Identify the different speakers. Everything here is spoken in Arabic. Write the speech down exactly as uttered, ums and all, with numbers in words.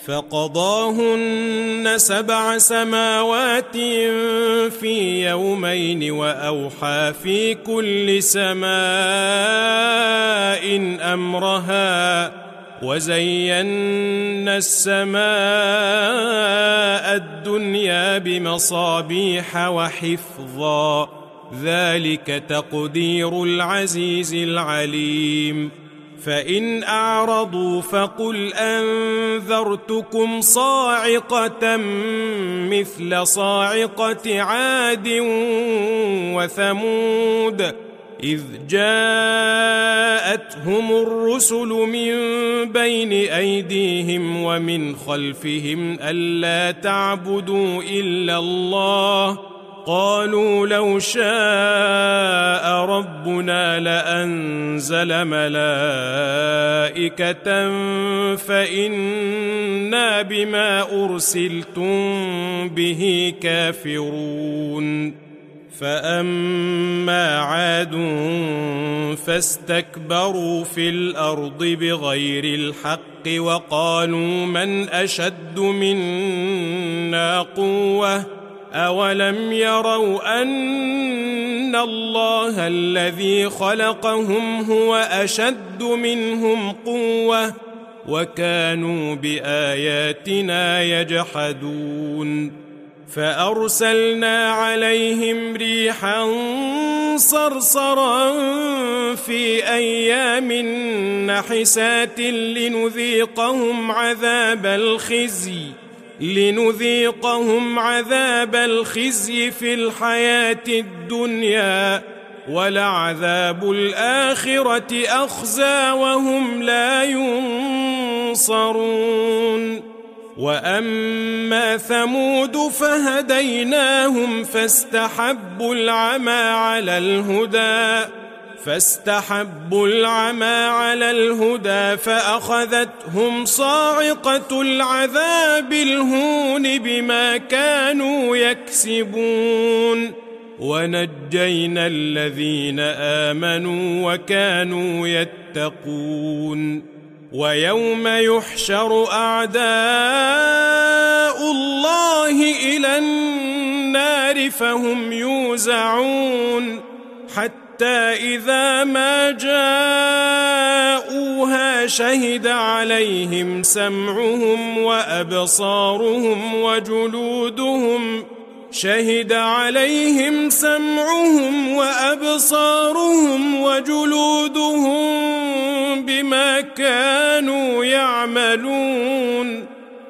Speaker 1: فقضاهن سبع سماوات في يومين وأوحى في كل سماء أمرها وزينا السماء الدنيا بمصابيح وحفظا ذلك تقدير العزيز العليم فإن أعرضوا فقل أنذرتكم صاعقة مثل صاعقة عاد وثمود إذ جاءتهم الرسل من بين أيديهم ومن خلفهم ألا تعبدوا إلا الله قالوا لو شاء ربنا لأنزل ملائكة فإنا بما أرسلتم به كافرون فأما عاد فاستكبروا في الأرض بغير الحق وقالوا من أشد منا قوة أولم يروا أن الله الذي خلقهم هو أشد منهم قوة وكانوا بآياتنا يجحدون فأرسلنا عليهم ريحا صرصرا في أيام نحسات لنذيقهم عذاب الخزي لنذيقهم عذاب الخزي في الحياة الدنيا ولعذاب الآخرة أخزى وهم لا ينصرون وأما ثمود فهديناهم فاستحبوا العمى على الهدى فاستحبوا العمى على الهدى فأخذتهم صاعقة العذاب الهون بما كانوا يكسبون ونجينا الذين آمنوا وكانوا يتقون ويوم يحشر أعداء الله إلى النار فهم يوزعون حتى إذا ما جاءوها شهد عليهم سمعهم وأبصارهم وجلودهم شهد عليهم سمعهم وأبصارهم وجلودهم بما كانوا يعملون